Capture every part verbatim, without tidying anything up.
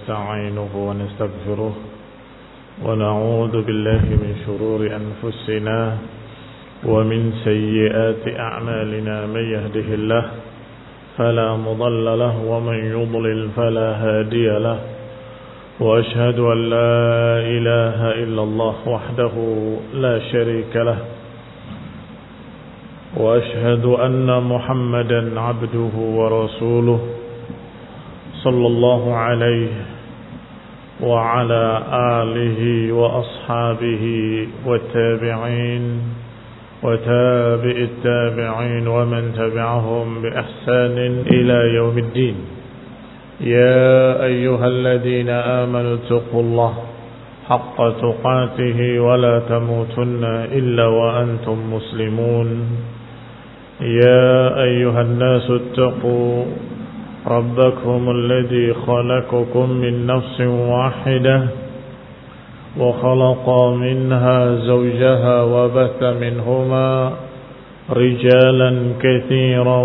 ونستعينه ونستغفره ونعوذ بالله من شرور أنفسنا ومن سيئات أعمالنا من يهده الله فلا مضل له ومن يضلل فلا هادي له وأشهد أن لا إله إلا الله وحده لا شريك له وأشهد أن محمدا عبده ورسوله صلى الله عليه وعلى آله وأصحابه والتابعين وتابع التابعين ومن تبعهم بإحسان إلى يوم الدين. يا أيها الذين آمنوا اتقوا الله حق تقاته ولا تموتن إلا وأنتم مسلمون. يا أيها الناس اتقوا ربكم الذي خلقكم من نفس واحدة وخلق منها زوجها وبث منهما رجالا كثيرا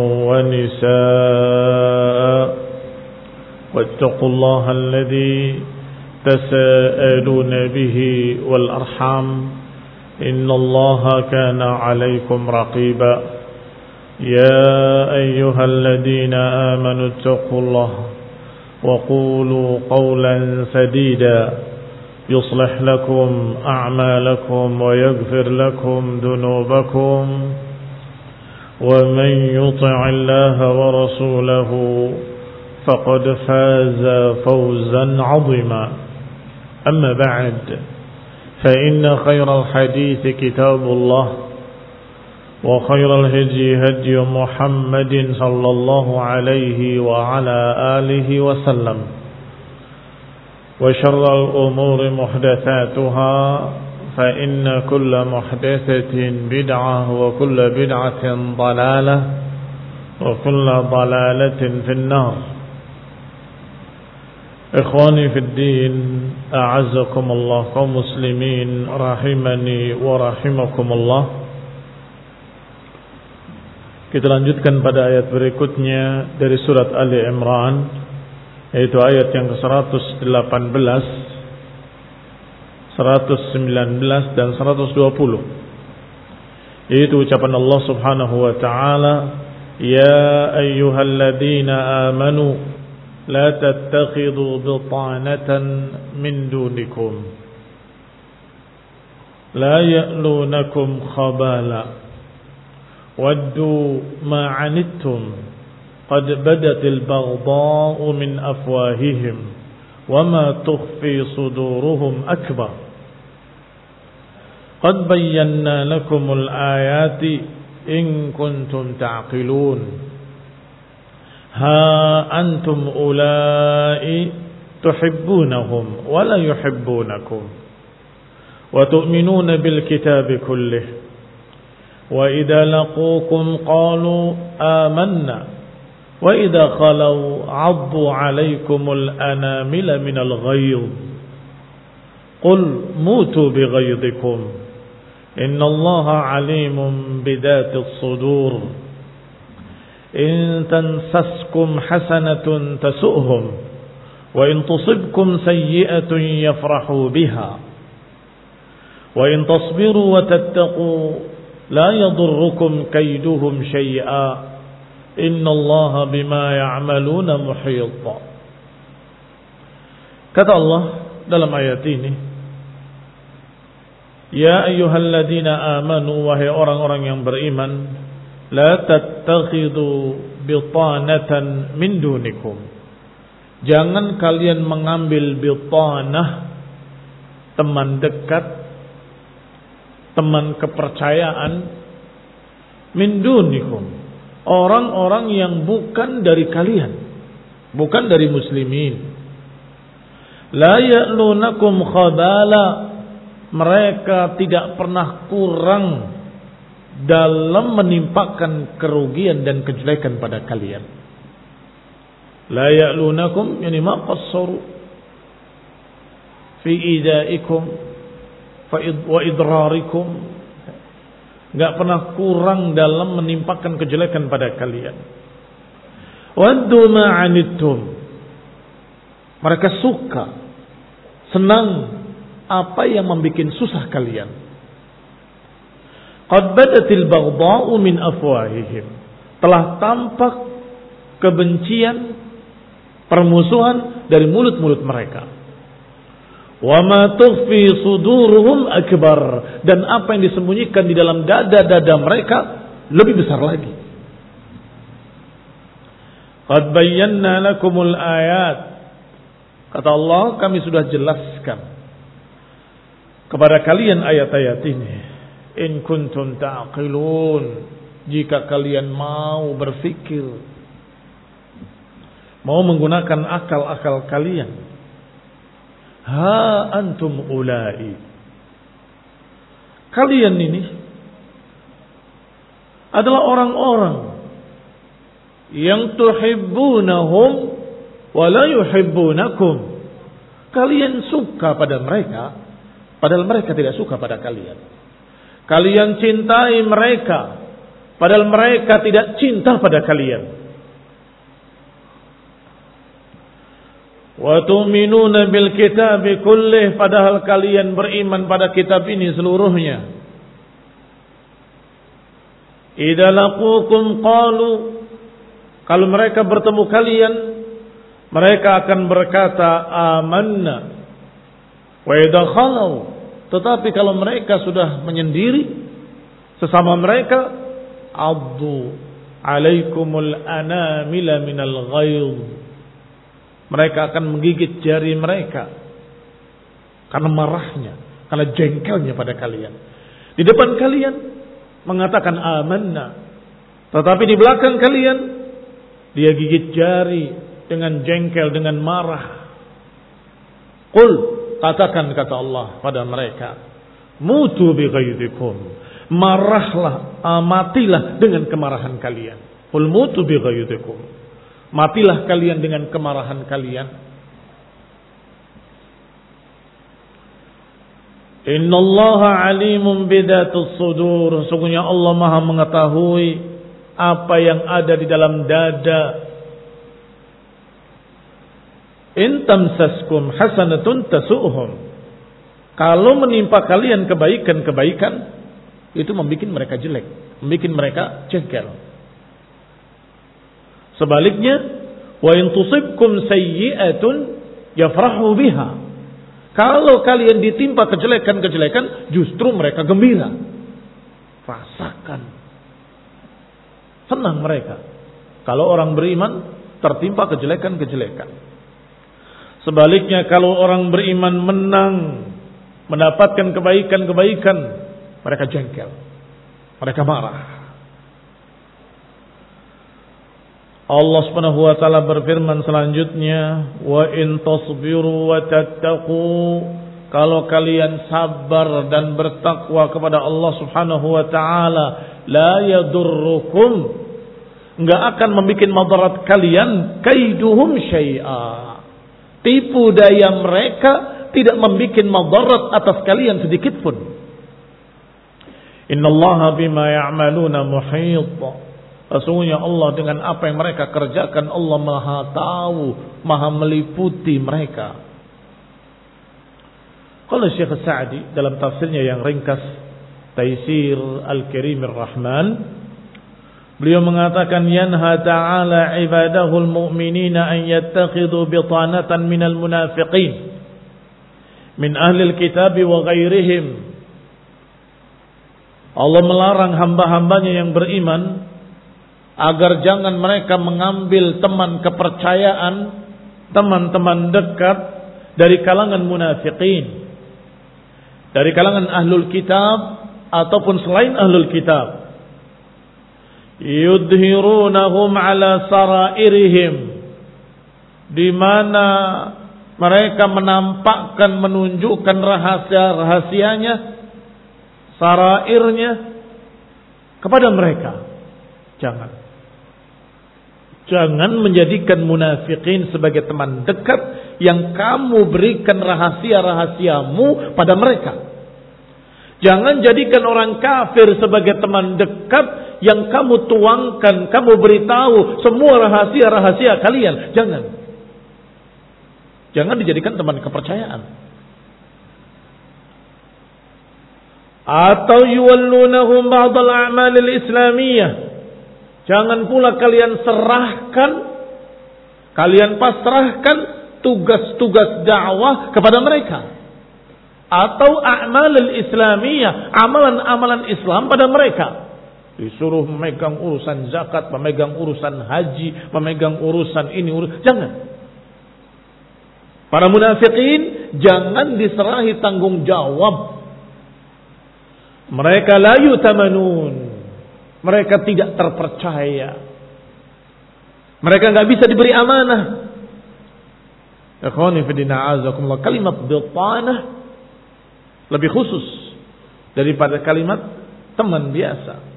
ونساء واتقوا الله الذي تساءلون به والأرحام إن الله كان عليكم رقيبا. يا أيها الذين آمنوا اتقوا الله وقولوا قولا سديدا يصلح لكم أعمالكم ويغفر لكم ذنوبكم ومن يطع الله ورسوله فقد فاز فوزا عظيما. أما بعد فإن خير الحديث كتاب الله وخير الهدي هدي محمد صلى الله عليه وعلى آله وسلم وشر الأمور محدثاتها فإن كل محدثة بدعة وكل بدعة ضلالة وكل ضلالة في النار. إخواني في الدين أعزكم الله kaum muslimin rahimani wa rahimakumullah. Kita lanjutkan pada ayat berikutnya dari surat Ali Imran, yaitu ayat yang ke seratus delapan belas, seratus sembilan belas dan seratus dua puluh. Yaitu ucapan Allah Subhanahu wa taala, "Ya ayyuhalladzina amanu la tattakhidhu bitanatan min dunikum la ya'lunakum khabala ودوا ما عنتم قد بدت البغضاء من أفواههم وما تخفي صدورهم أكبر قد بينا لكم الآيات إن كنتم تعقلون ها أنتم أولئك تحبونهم ولا يحبونكم وتؤمنون بالكتاب كله وإذا لقوكم قالوا آمنا وإذا خلوا عضوا عليكم الأنامل من الغيظ قل موتوا بغيظكم إن الله عليم بذات الصدور إن تمسسكم حسنة تسؤهم وإن تصبكم سيئة يفرحوا بها وإن تصبروا وتتقوا لا يضركم كيدهم شيئا إن الله بما يعملون محيط. Kata Allah dalam ayat ini, Ya ayyuhalladzina amanu, wahai orang-orang yang beriman, la tattakhidhu bitanatan min dunikum. Jangan kalian mengambil bitanah, teman dekat, teman kepercayaan, min dunikum, orang-orang yang bukan dari kalian, bukan dari muslimin. La ya'lunakum khabala, mereka tidak pernah kurang dalam menimpakan kerugian dan kejelekan pada kalian. La ya'lunakum yani ma qassaru fi idaikum wa idrarikum, enggak pernah kurang dalam menimpakan kejelekan pada kalian. Waddu ma 'anittum, Mereka suka, senang apa yang membuat susah kalian. Qad badatil baghdha'u min afwahihim. Telah tampak kebencian, permusuhan dari mulut-mulut mereka. Wa ma tukhfi suduruhum akbar, dan apa yang disembunyikan di dalam dada-dada mereka lebih besar lagi. Qad bayyana lakumul ayat. Kata Allah, kami sudah jelaskan kepada kalian ayat-ayat ini. In kuntum ta'qilun, jika kalian mau berfikir, mau menggunakan akal-akal kalian. Ha antum ulai, kalian ini adalah orang-orang yang tuhibbunahum wa la yuhibbunakum. Kalian suka pada mereka, padahal mereka tidak suka pada kalian. Kalian cintai mereka, padahal mereka tidak cinta pada kalian. Wa tu'minuna bil kitabi kullih, padahal kalian beriman pada kitab ini seluruhnya. Idza laqukum qalu, kalau mereka bertemu kalian, mereka akan berkata amanna. Wa idza khalau, tetapi kalau mereka sudah menyendiri sesama mereka, addu alaikumul anamila minal ghaidh, mereka akan menggigit jari mereka karena marahnya, karena jengkelnya pada kalian. Di depan kalian mengatakan amanna, tetapi di belakang kalian dia gigit jari dengan jengkel, dengan marah. Qul, katakan kata Allah pada mereka, mutu bi ghaidikum, marahlah, matilah dengan kemarahan kalian. Qul mutu bi ghaidikum, matilah kalian dengan kemarahan kalian. Innallaha alimun bidatus sudur, sungguhnya Allah Maha mengetahui apa yang ada di dalam dada. In tamsaskum hasanatun tasu'hum, kalau menimpa kalian kebaikan-kebaikan, itu membuat mereka jelek, membuat mereka jengkel. Sebaliknya, wa in tusibkum sayyi'atun yafrahu biha, kalau kalian ditimpa kejelekan-kejelekan, justru mereka gembira, rasakan, senang mereka. Kalau orang beriman tertimpa kejelekan-kejelekan. Sebaliknya, kalau orang beriman menang, mendapatkan kebaikan-kebaikan, mereka jengkel, mereka marah. Allah Subhanahu wa taala berfirman selanjutnya, wa in tasbiru wa tattaqu, kalau kalian sabar dan bertakwa kepada Allah Subhanahu wa taala, la yadurrukum, enggak akan membuat madarat kalian, kaiduhum syai'a, tipu daya mereka tidak membuat madarat atas kalian sedikit pun. Innallaha bima ya'maluna muhit, sesungguhnya Allah dengan apa yang mereka kerjakan, Allah Maha tahu, Maha meliputi mereka. Qala Syekh Sa'di dalam tafsirnya yang ringkas, Taisir Al-Karimir Rahman, beliau mengatakan, yanha ta'ala ibadahul mu'minina an yattakhidhu bitanatan minal munafiqin min ahlil kitabi wa ghairihim. Allah melarang hamba-hambanya yang beriman agar jangan mereka mengambil teman kepercayaan, teman-teman dekat dari kalangan munafiqin, dari kalangan ahlul kitab ataupun selain ahlul kitab. Yudhirunahum ala sarairihim, di mana mereka menampakkan, menunjukkan rahasia-rahasianya, sarairnya kepada mereka. Jangan Jangan menjadikan munafikin sebagai teman dekat yang kamu berikan rahasia-rahasiamu pada mereka. Jangan jadikan orang kafir sebagai teman dekat yang kamu tuangkan, kamu beritahu semua rahasia-rahasia kalian. Jangan. Jangan dijadikan teman kepercayaan. Atau yuwallunahum ba'dal a'malil islamiyah. Jangan pula kalian serahkan, kalian pasrahkan tugas-tugas dakwah kepada mereka. Atau a'malil islamiyah, amalan-amalan Islam pada mereka. Disuruh memegang urusan zakat, memegang urusan haji, memegang urusan ini, urusan. Jangan. Para munafikin jangan diserahi tanggung jawab. Mereka la yutamanun. Mereka tidak terpercaya. Mereka enggak bisa diberi amanah. Ikhwani fi din a'azakumullah, kalimat bitanah lebih khusus daripada kalimat teman biasa.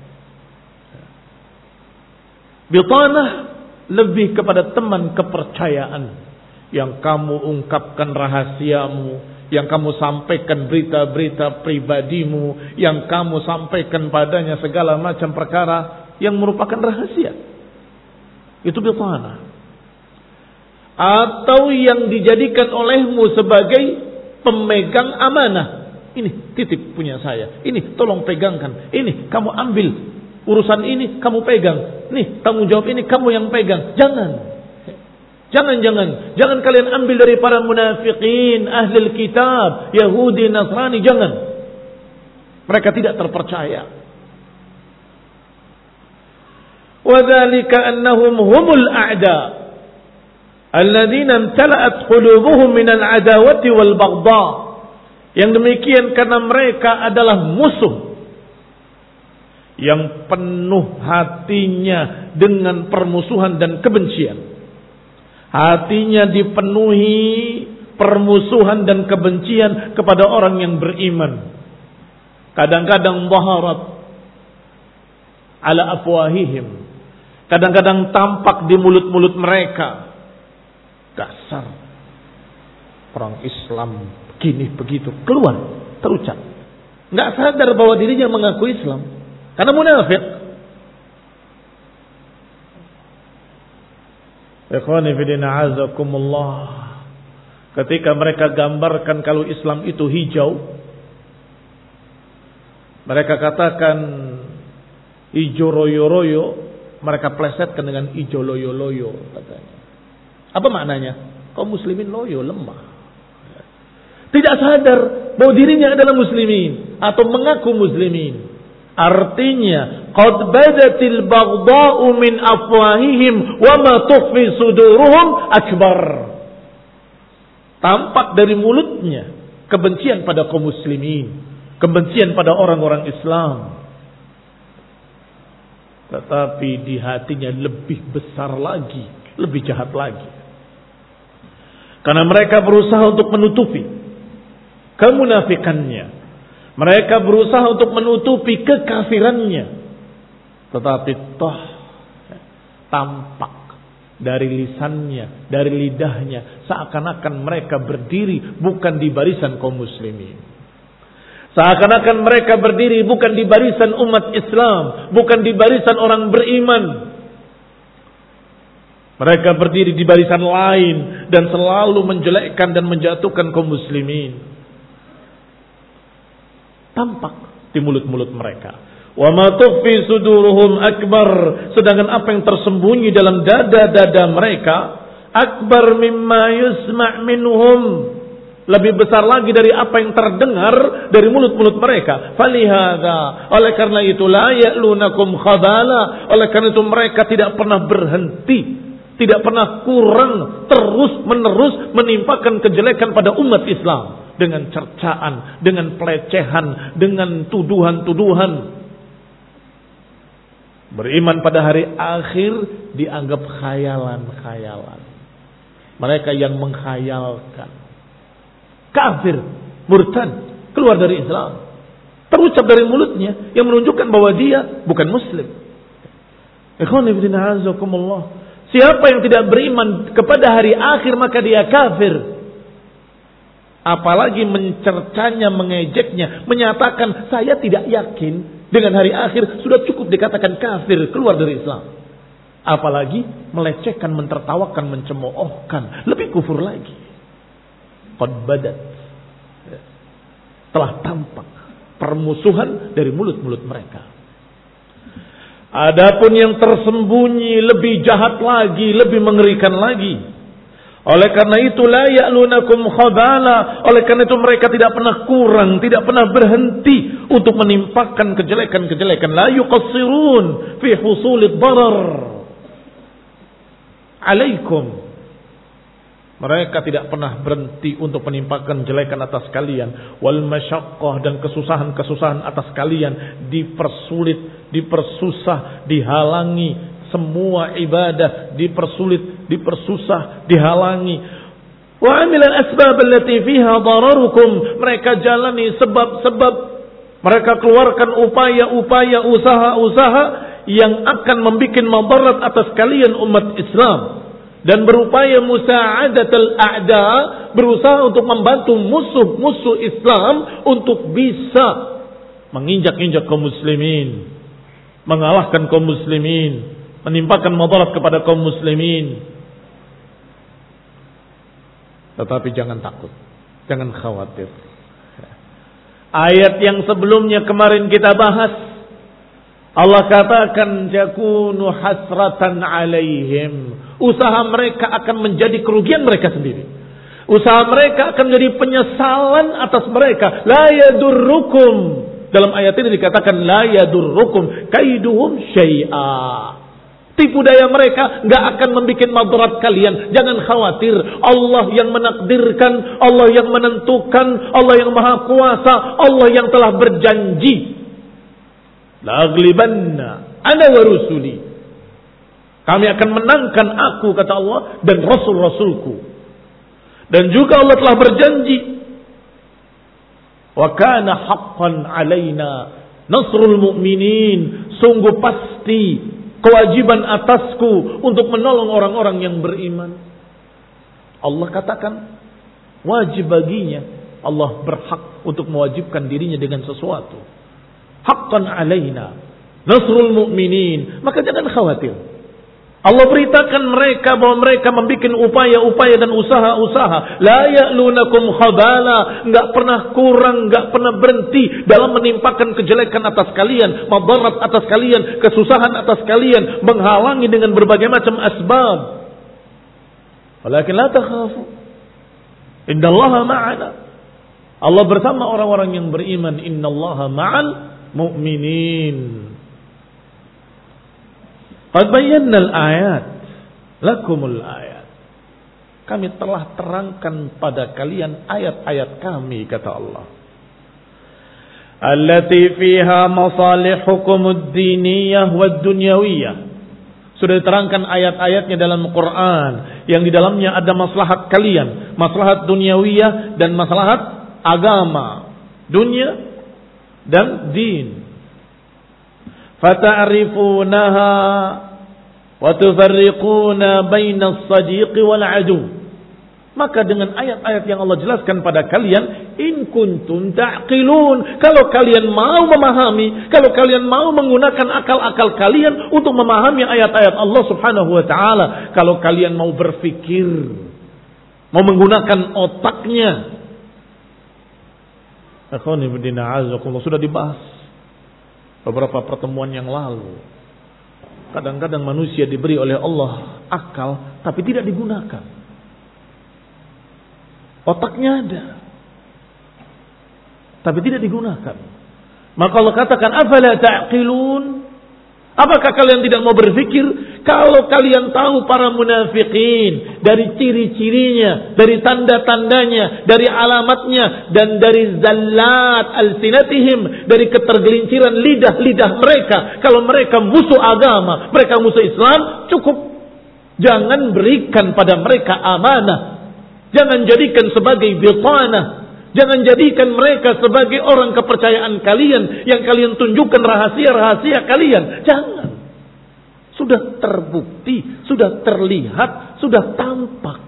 Bitanah lebih kepada teman kepercayaan yang kamu ungkapkan rahasiamu, yang kamu sampaikan berita-berita pribadimu, yang kamu sampaikan padanya segala macam perkara yang merupakan rahasia. Itu bitanah. Atau yang dijadikan olehmu sebagai pemegang amanah. Ini titip punya saya. Ini tolong pegangkan. Ini kamu ambil. Urusan ini kamu pegang. Nih tanggung jawab ini kamu yang pegang. Jangan. Jangan, jangan. Jangan kalian ambil dari para munafikin, ahlul kitab, Yahudi, Nasrani. Jangan. Mereka tidak terpercaya. Wadhalika annahum humul a'da. Alladzina imtala'at qulubuhum minal adawati wal baghdha. Yang demikian karena mereka adalah musuh yang penuh hatinya dengan permusuhan dan kebencian. Hatinya dipenuhi permusuhan dan kebencian kepada orang yang beriman. Kadang-kadang dhaharat ala afwahihim. Kadang-kadang tampak di mulut-mulut mereka. Dasar orang Islam begini begitu, keluar, terucap. Enggak sadar bahwa dirinya mengaku Islam. Karena munafik. Ikhwani fillah a'azakumullah. Ketika mereka gambarkan kalau Islam itu hijau, mereka katakan hijau royo-royo, mereka plesetkan dengan hijau loyo-loyo katanya. Apa maknanya? Kaum muslimin loyo, lemah. Tidak sadar bahwa dirinya adalah muslimin atau mengaku muslimin. Artinya, qad badatil baghdha'u min afwahihim wa ma tukhfi suduruhum akbar. Tampak dari mulutnya kebencian pada kaum muslimin, kebencian pada orang-orang Islam. Tetapi di hatinya lebih besar lagi, lebih jahat lagi. Karena mereka berusaha untuk menutupi kemunafikannya. Mereka berusaha untuk menutupi kekafirannya. Tetapi toh tampak dari lisannya, dari lidahnya, seakan-akan mereka berdiri bukan di barisan kaum muslimin. Seakan-akan mereka berdiri bukan di barisan umat Islam, bukan di barisan orang beriman. Mereka berdiri di barisan lain dan selalu menjelekkan dan menjatuhkan kaum muslimin. Tampak di mulut-mulut mereka. Wa ma tukhfi suduruhum akbar. Sedangkan apa yang tersembunyi dalam dada-dada mereka akbar mimma yusma' minhum. Lebih besar lagi dari apa yang terdengar dari mulut-mulut mereka. Falihada. Oleh karena itu la ya'lunakum khabala. Oleh karena itu mereka tidak pernah berhenti, tidak pernah kurang, terus menerus menimpakan kejelekan pada umat Islam. Dengan cercaan, dengan pelecehan, dengan tuduhan-tuduhan. Beriman pada hari akhir dianggap khayalan-khayalan. Mereka yang menghayalkan. Kafir, murtad, keluar dari Islam. Terucap dari mulutnya yang menunjukkan bahwa dia bukan muslim. Ikhwani fillah a'azakumullah. Siapa yang tidak beriman kepada hari akhir maka dia kafir. Apalagi mencercanya, mengejeknya, menyatakan saya tidak yakin dengan hari akhir, sudah cukup dikatakan kafir, keluar dari Islam. Apalagi melecehkan, mentertawakan, mencemoohkan, lebih kufur lagi. qad badat. Telah tampak permusuhan dari mulut-mulut mereka. Adapun yang tersembunyi lebih jahat lagi, lebih mengerikan lagi. Oleh karena itu la ya'lunakum khabala. Oleh karena itu mereka tidak pernah kurang, tidak pernah berhenti untuk menimpakan kejelekan-kejelekan. La yuqassirun fi husulid darar alaikum. Mereka tidak pernah berhenti untuk menimpakan jelekan atas kalian. Wal masyaqqah, dan kesusahan-kesusahan atas kalian. Dipersulit, dipersusah, dihalangi. Semua ibadah dipersulit, dipersusah, dihalangi. Wa amilal asbab allati fiha dararukum. Mereka jalani sebab-sebab. Mereka keluarkan upaya-upaya, usaha-usaha yang akan membuat madarat atas kalian umat Islam. Dan berupaya musa'adatul a'da, berusaha untuk membantu musuh-musuh Islam untuk bisa menginjak-injak kaum muslimin, mengalahkan kaum muslimin, menimpakan madarat kepada kaum muslimin. Tetapi jangan takut, jangan khawatir. Ayat yang sebelumnya kemarin kita bahas, Allah katakan yakunu hasratan alaihim. Usaha mereka akan menjadi kerugian mereka sendiri. Usaha mereka akan menjadi penyesalan atas mereka. La yadurrukum. Dalam ayat ini dikatakan la yadurrukum kaiduhum syai'a. Tipu daya mereka gak akan membuat madarat kalian. Jangan khawatir. Allah yang menakdirkan, Allah yang menentukan, Allah yang maha kuasa, Allah yang telah berjanji. La'aglibanna ana wa rusuli. Kami akan menangkan aku, kata Allah, dan rasul-rasulku. Dan juga Allah telah berjanji, wa kana haqqan alaina nasrul mu'minin. Sungguh pasti kewajiban atasku untuk menolong orang-orang yang beriman. Allah katakan wajib baginya. Allah berhak untuk mewajibkan dirinya dengan sesuatu. Haqqan alaina nasrul mu'minin. Maka jangan khawatir. Allah beritakan mereka bahwa mereka membuat upaya-upaya dan usaha-usaha. La ya'lunakum khabala. Enggak pernah kurang, enggak pernah berhenti dalam menimpakan kejelekan atas kalian, madarat atas kalian, kesusahan atas kalian, menghalangi dengan berbagai macam asbab. Walakin la takhafu. Innallaha ma'ana. Allah bersama orang-orang yang beriman. Innallaha ma'al mu'minin. Qad bayyana al-ayat lakumul ayat. Kami telah terangkan pada kalian ayat-ayat kami, kata Allah. Allati fiha masalihukum ad-diniyah wad-dunyawiyah. Sudah diterangkan ayat-ayatnya dalam Quran yang di dalamnya ada maslahat kalian, maslahat dunyawiyah dan maslahat agama, dunia dan din. Fata'rifunaha wa tufarriquna bainas sadiqi wal adu. Maka dengan ayat-ayat yang Allah jelaskan pada kalian, in kuntum ta'qilun, kalau kalian mau memahami, kalau kalian mau menggunakan akal-akal kalian untuk memahami ayat-ayat Allah Subhanahu wa taala, kalau kalian mau berpikir, mau menggunakan otaknya. Akhwani bidina azakumullah, sudah dibahas beberapa pertemuan yang lalu. Kadang-kadang manusia diberi oleh Allah akal tapi tidak digunakan. Otaknya ada tapi tidak digunakan. Maka Allah katakan, afala ta'qilun? Apakah kalian tidak mau berpikir? Kalau kalian tahu para munafikin dari ciri-cirinya, dari tanda-tandanya, dari alamatnya, dan dari zallat alsinatihim, dari ketergelinciran lidah-lidah mereka, kalau mereka musuh agama, mereka musuh Islam, cukup. Jangan berikan pada mereka amanah. Jangan jadikan sebagai bitanah. Jangan jadikan mereka sebagai orang kepercayaan kalian yang kalian tunjukkan rahasia-rahasia kalian. Jangan. Sudah terbukti, sudah terlihat, sudah tampak.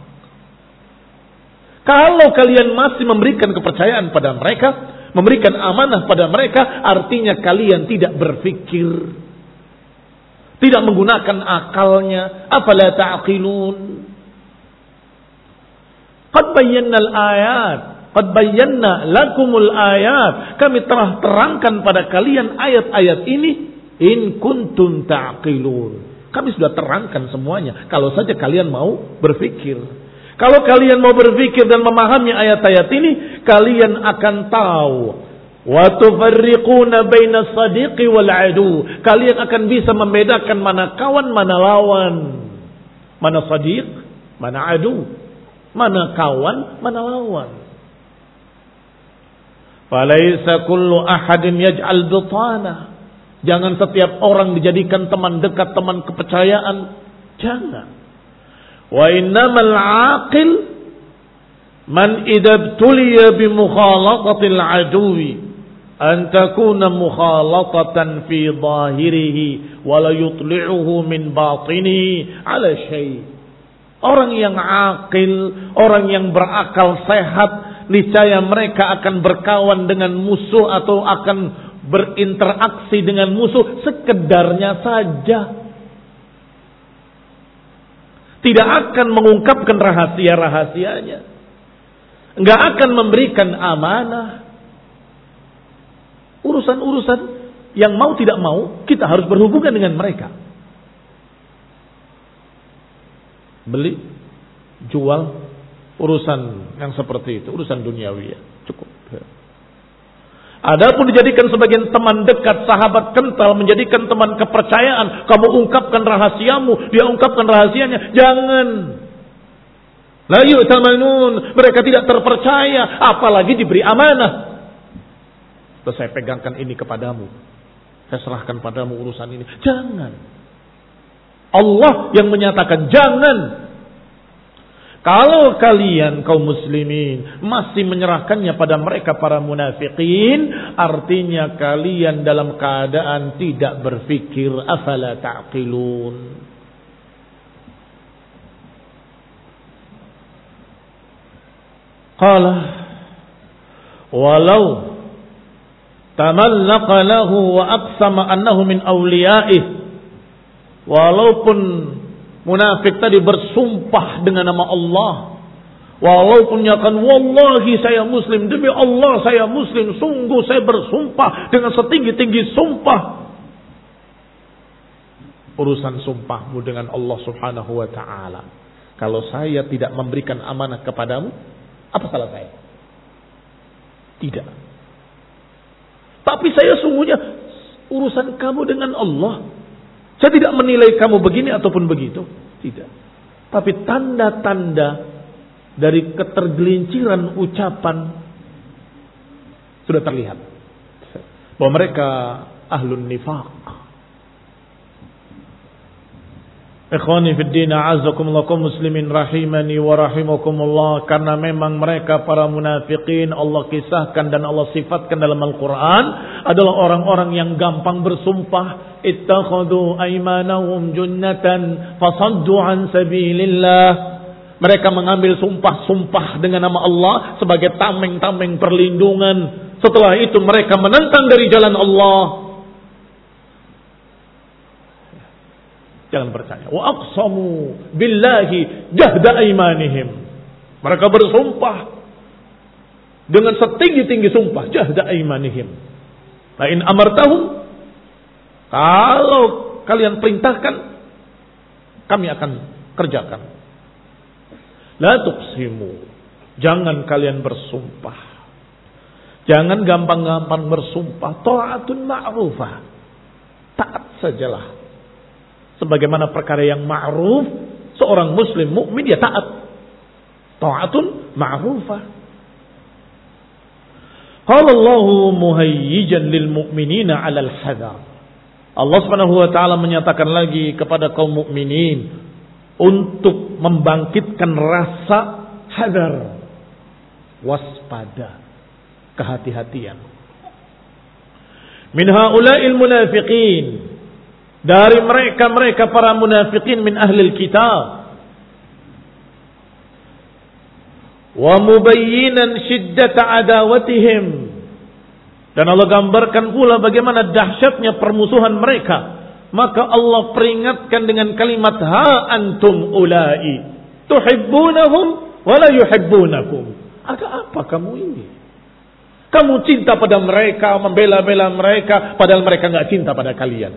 Kalau kalian masih memberikan kepercayaan pada mereka, memberikan amanah pada mereka, artinya kalian tidak berpikir, tidak menggunakan akalnya. Afala ta'qilun? Qad bayyana al-ayat, qad bayyana lakumul ayat. Kami telah terangkan pada kalian ayat-ayat ini in kuntum ta'qilun. Kami sudah terangkan semuanya kalau saja kalian mau berpikir. Kalau kalian mau berpikir dan memahami ayat-ayat ini, kalian akan tahu. Wa tufarriquna baina as-sadiqi wal 'adu. Kalian akan bisa membedakan mana kawan, mana lawan. Mana sadiq, mana adu. Mana kawan, mana lawan. Falaisa kullu ahadin yaj'al bitana. Jangan setiap orang dijadikan teman dekat, teman kepercayaan. Jangan. Wa innamal 'aqil man idza tuliya bi mukhalatatil 'aduwi an takuna mukhalatatan fi zahirihi wa la yutli'uhu min batinihi 'ala syai'. Orang yang aqil, orang yang berakal sehat, niscaya mereka akan berkawan dengan musuh atau akan berinteraksi dengan musuh sekedarnya saja. Tidak akan mengungkapkan rahasia-rahasianya. Enggak akan memberikan amanah. Urusan-urusan yang mau tidak mau kita harus berhubungan dengan mereka. Beli, jual, urusan yang seperti itu, urusan duniawi ya, cukup. Adapun dijadikan sebagai teman dekat, sahabat kental, menjadikan teman kepercayaan, kamu ungkapkan rahasiamu, dia ungkapkan rahasianya, jangan. La yu'tamanun, mereka tidak terpercaya, apalagi diberi amanah. Terus saya pegangkan ini kepadamu, saya serahkan padamu urusan ini, jangan. Allah yang menyatakan jangan. Kalau kalian kaum muslimin masih menyerahkannya pada mereka para munafikin, artinya kalian dalam keadaan tidak berfikir. Afala ta'qilun. Qala walau tamallaqa lahu wa aqsama annahu min awliya'ih. Walaupun munafik tadi bersumpah dengan nama Allah, walaupun nyatakan wallahi saya muslim, demi Allah saya muslim, sungguh saya bersumpah dengan setinggi-tinggi sumpah. Urusan sumpahmu dengan Allah Subhanahu wa taala. Kalau saya tidak memberikan amanah kepadamu, apa salah saya? Tidak. Tapi saya sungguhnya urusan kamu dengan Allah. Saya tidak menilai kamu begini ataupun begitu. Tidak. Tapi tanda-tanda dari ketergelinciran ucapan sudah terlihat. Bahwa mereka ahlun nifaq. Ikhwani fid din, a'azzakumullah kaum muslimin rahimani wa rahimakumullah. Karena memang mereka para munafikin Allah kisahkan dan Allah sifatkan dalam Al-Quran adalah orang-orang yang gampang bersumpah. Ittakhadhu aymanahum junnatan fasaddu an sabilillah. Mereka mengambil sumpah-sumpah dengan nama Allah sebagai tameng-tameng perlindungan. Setelah itu mereka menentang dari jalan Allah. Jangan percaya. Wa aqsamu billahi jahda aymanihim. Mereka bersumpah dengan setinggi-tinggi sumpah, jahda aymanihim. La in amartahum, kalau kalian perintahkan, kami akan kerjakan. La tuqsimu, jangan kalian bersumpah. Jangan gampang-gampang bersumpah. Ta'atun ma'rufah, taat sajalah. Sebagaimana perkara yang ma'ruf, seorang muslim mukmin dia taat. Ta'atun ma'rufah. Qala Allahu muhayyijan lil mu'minina 'alal hadar. Allah Subhanahu wa taala menyatakan lagi kepada kaum mukminin untuk membangkitkan rasa hadar, waspada, kehati-hatian. Min haula'il munafiqin, dari mereka-mereka para munafikin min ahlil kitab, wa mubayyinan shiddata adawatihim, dan Allah gambarkan pula bagaimana dahsyatnya permusuhan mereka. Maka Allah peringatkan dengan kalimat ha antum ulai tuhibbunahum wa la yuhibbunakum. Ada apa kamu ini? Kamu cinta pada mereka, membela-bela mereka, padahal mereka enggak cinta pada kalian.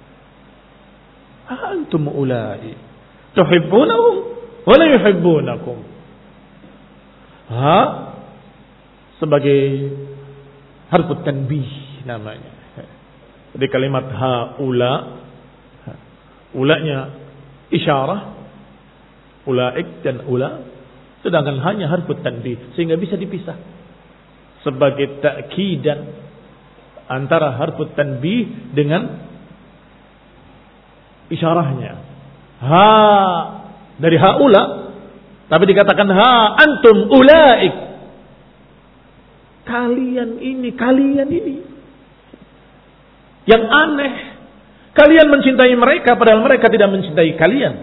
Antum ulai tuhibbunahum wa la yuhibbunakum. Ha? Sebagai harfu tanbih namanya. Jadi kalimat haula, ulanya isyarah, ulaik dan ula, sedangkan hanya harfu tanbih sehingga bisa dipisah sebagai ta'kidan antara harfu tanbih dengan isyarahnya. Ha dari haula, tapi dikatakan ha antum ulaik. Kalian ini, kalian ini. Yang aneh, kalian mencintai mereka padahal mereka tidak mencintai kalian.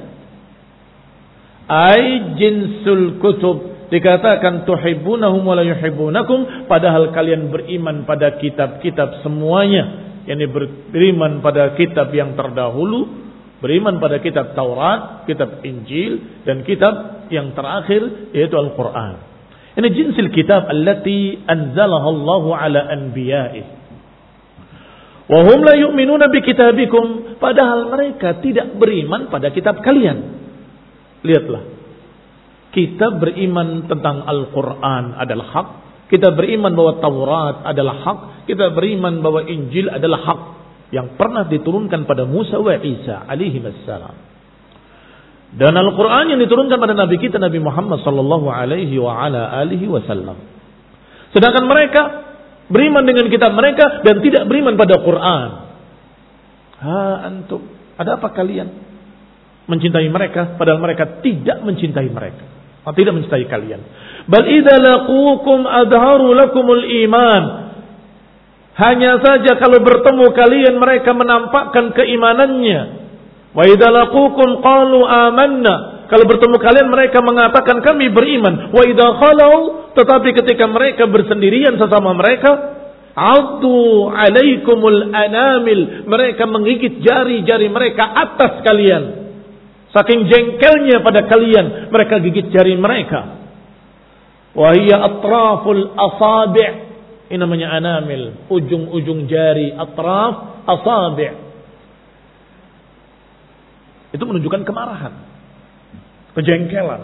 Ai jinsul kutub, dikatakan tuhibbunahum wa la yuhibbunakum, padahal kalian beriman pada kitab-kitab semuanya, yakni beriman pada kitab yang terdahulu, beriman pada kitab Taurat, kitab Injil, dan kitab yang terakhir yaitu Al-Quran. Ini jinsil kitab allati anzalaha Allahu ala anbiya'i. Wa hum la yu'minuna bi kitabikum, padahal mereka tidak beriman pada kitab kalian. Lihatlah. Kita beriman tentang Al-Quran adalah hak, kita beriman bahwa Taurat adalah hak, kita beriman bahwa Injil adalah hak yang pernah diturunkan pada Musa wa Isa alaihi wassalam. Dan Al-Quran yang diturunkan pada Nabi kita Nabi Muhammad sallallahu alaihi wa ala alihi wasallam. Sedangkan mereka beriman dengan kitab mereka dan tidak beriman pada Quran. Ha antum, ada apa kalian mencintai mereka padahal mereka tidak mencintai mereka, atau tidak mencintai kalian. Bal idza laqukum adharu lakumul iman. Hanya saja kalau bertemu kalian mereka menampakkan keimanannya. Wa idza laqukum qalu amanna. Kalau bertemu kalian mereka mengatakan kami beriman. Wa idza khalau, tetapi ketika mereka bersendirian sesama mereka, addu alaikumul anamil, mereka menggigit jari-jari mereka atas kalian. Saking jengkelnya pada kalian, mereka gigit jari mereka. Wa hiya atraful asabi'. Ini namanya anamil, ujung-ujung jari, atraf, asabi'. Itu menunjukkan kemarahan, kejengkelan.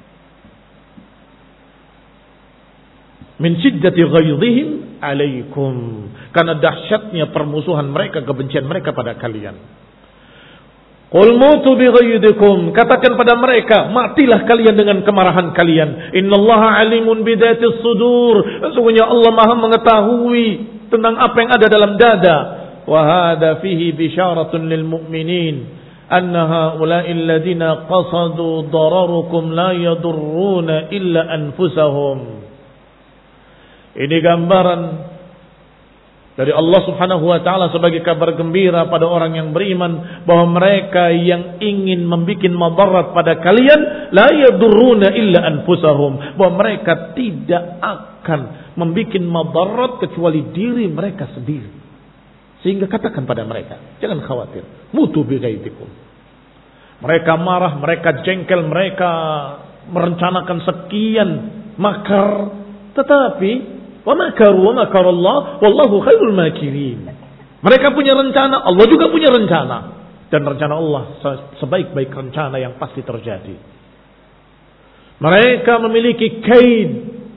Min syiddati ghaidhihim alaikum, karena dahsyatnya permusuhan mereka, kebencian mereka pada kalian. Qul mutu bi ghaidikum, katakan pada mereka, matilah kalian dengan kemarahan kalian. Innallaha alimun bidatis sudur, sesungguhnya Allah Maha mengetahui tentang apa yang ada dalam dada. Wa hadza fihi bisyaratun lil mu'minin anna haula'i alladziina qasadu dararukum la yadurruna illa anfusahum. Ini gambaran dari Allah Subhanahu wa taala sebagai kabar gembira pada orang yang beriman bahwa mereka yang ingin membuat madarat pada kalian la yadurruna illa anfusahum, bahwa mereka tidak akan membuat madarat kecuali diri mereka sendiri. Sehingga katakan pada mereka, jangan khawatir, mutu bi ghaidikum. Mereka marah, mereka jengkel, mereka merencanakan sekian makar, tetapi wa makaru wa makarallah wallahu khairul makirin. Mereka punya rencana, Allah juga punya rencana, dan rencana Allah sebaik-baik rencana yang pasti terjadi. Mereka memiliki kaid,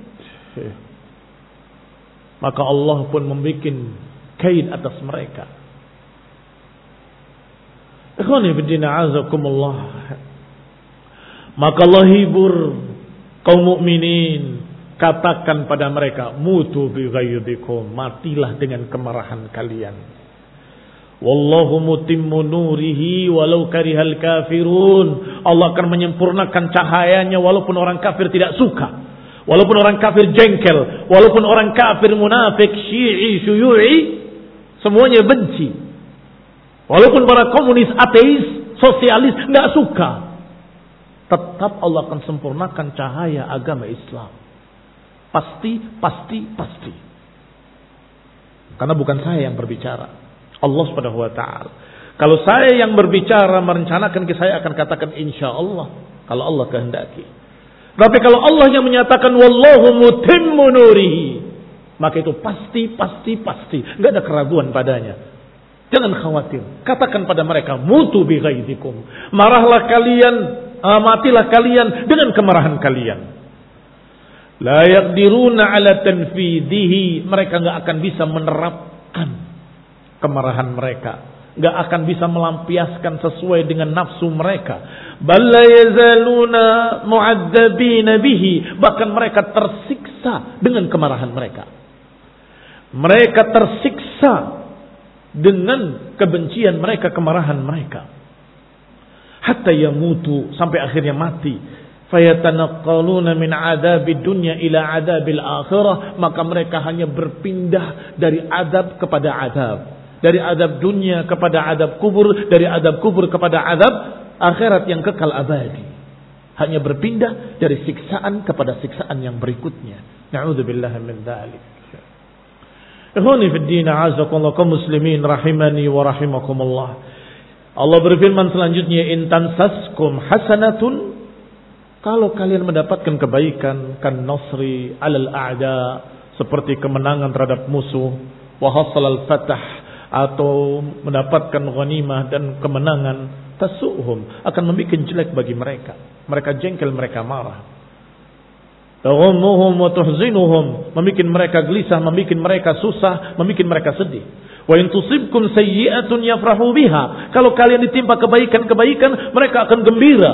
maka Allah pun membuat kaid atas mereka. Ikhwani fillah azakumullah. Maka Allah hibur kaum mukminin, katakan pada mereka, mutu bi ghaidikum, matilah dengan kemarahan kalian. Wallahu mutimmu nurihi walau karihal kafirun. Allah akan menyempurnakan cahayanya walaupun orang kafir tidak suka, walaupun orang kafir jengkel, walaupun orang kafir munafik, syi'i, syuyu'i, semuanya benci. Walaupun para komunis, ateis, sosialis tidak suka, tetap Allah akan sempurnakan cahaya agama Islam. Pasti, pasti, pasti. Karena bukan saya yang berbicara, Allah Subhanahu wa taala. Kalau saya yang berbicara, merencanakan, saya akan katakan insya Allah, kalau Allah kehendaki. Tapi kalau Allah yang menyatakan wallahu mutimmu nurihi, maka itu pasti, pasti, pasti. Enggak ada keraguan padanya. Jangan khawatir. Katakan pada mereka, mutu bi ghaizikum. Marahlah kalian, uh, matilah kalian dengan kemarahan kalian. La yaqdiruna ala tanfidihi. Mereka enggak akan bisa menerapkan kemarahan mereka. Enggak akan bisa melampiaskan sesuai dengan nafsu mereka. Bal la yazaluna mu'adzabina bihi. Bahkan mereka tersiksa dengan kemarahan mereka. Mereka tersiksa dengan kebencian mereka, kemarahan mereka. Hatta yamutu, sampai akhirnya mati. Fayatanaqqaluna min adabid dunya ila adabil akhirah. Maka mereka hanya berpindah dari adab kepada adab. Dari adab dunia kepada adab kubur. Dari adab kubur kepada adab akhirat yang kekal abadi. Hanya berpindah dari siksaan kepada siksaan yang berikutnya. Na'udzubillah min dzalik. Ikhwani fid din, a'azakumullah kaum muslimin rahimani wa rahimakumullah. Allah berfirman selanjutnya, in tansaskum hasanatun, kalau kalian mendapatkan kebaikan, kan nasri alal a'da, seperti kemenangan terhadap musuh, wa hasalal fatah, atau mendapatkan ghanimah dan kemenangan, tasuhum, akan membuat jelek bagi mereka. Mereka jengkel, mereka marah. Taghummuhum wa tuhzinuhum, membuat mereka gelisah, membuat mereka susah, membuat mereka sedih. Wa in tusibkum sayyi'atun yafrahu biha, kalau kalian ditimpa kebaikan-kebaikan, mereka akan gembira.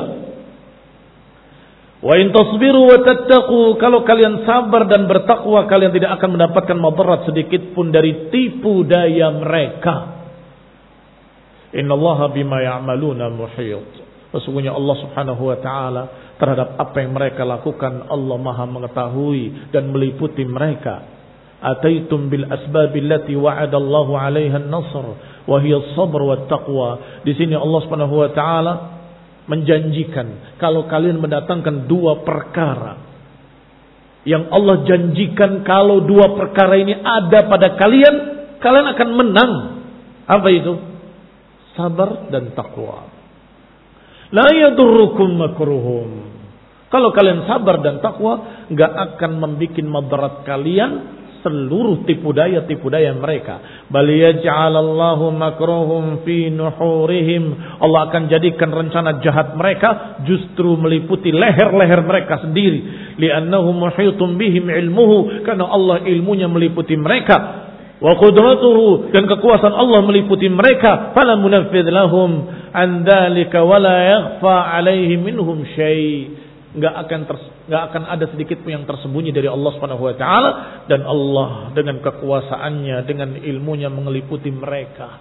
Wa in tasbiru wa tattaqu, kalau kalian sabar dan bertakwa, kalian tidak akan mendapatkan madarat sedikit pun dari tipu daya mereka. Innallaha bima ya'maluna muhit. Sesungguhnya Allah Subhanahu wa taala terhadap apa yang mereka lakukan, Allah Maha mengetahui dan meliputi mereka. Ataitum bil asbabil lati wa'ada Allahu 'alaiha an-nasr wa hiya as-sabr wat taqwa. Di sini Allah Subhanahu wa taala menjanjikan kalau kalian mendatangkan dua perkara yang Allah janjikan, kalau dua perkara ini ada pada kalian, kalian akan menang. Apa itu? Sabar dan takwa. La yadurrukum makruhum. Kalau kalian sabar dan takwa, enggak akan membuat madarat kalian seluruh tipu daya tipu daya mereka. Bal yaj'alallahu makruhum fi nuhurihim. Allah akan jadikan rencana jahat mereka justru meliputi leher-leher mereka sendiri. Li'annahu muhitun bihim ilmuhu, karena Allah ilmunya meliputi mereka. Wa qudratuhu, dan kekuasaan Allah meliputi mereka. Fala munaffidh lahum an dzalika wa la yakhfa 'alaihi minhum syai'. Enggak akan enggak akan ada sedikit pun yang tersembunyi dari Allah Subhanahu wa taala, dan Allah dengan kekuasaannya, dengan ilmunya mengeliputi mereka.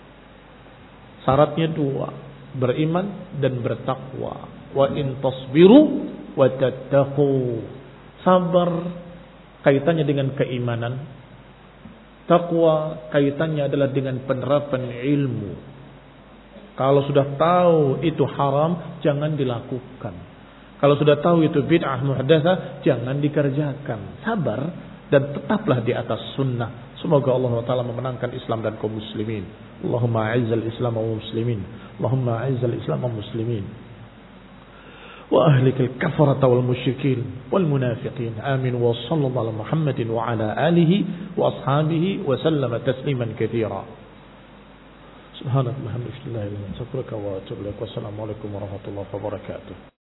Syaratnya dua, beriman dan bertakwa. Wa in tasbiru wa tattaqu. Sabar kaitannya dengan keimanan. Takwa kaitannya adalah dengan penerapan ilmu. Kalau sudah tahu itu haram, jangan dilakukan. Kalau sudah tahu itu bid'ah muhdatsah, jangan dikerjakan. Sabar dan tetaplah di atas sunnah. Semoga Allah Taala memenangkan Islam dan kaum muslimin. Allahumma a'izzal Islam wal muslimin. Allahumma a'izzal Islam wal muslimin. Wa ahlikal kafarata wal musyrikin wal munafiqin. Amin. Wa sallallahu ala Muhammadin wa ala alihi wa ashabihi wa sallama tasliman katsira. Subhanallah, alhamdulillah, wa atubu ilaik. Wassalamu alaikum warahmatullahi wabarakatuh.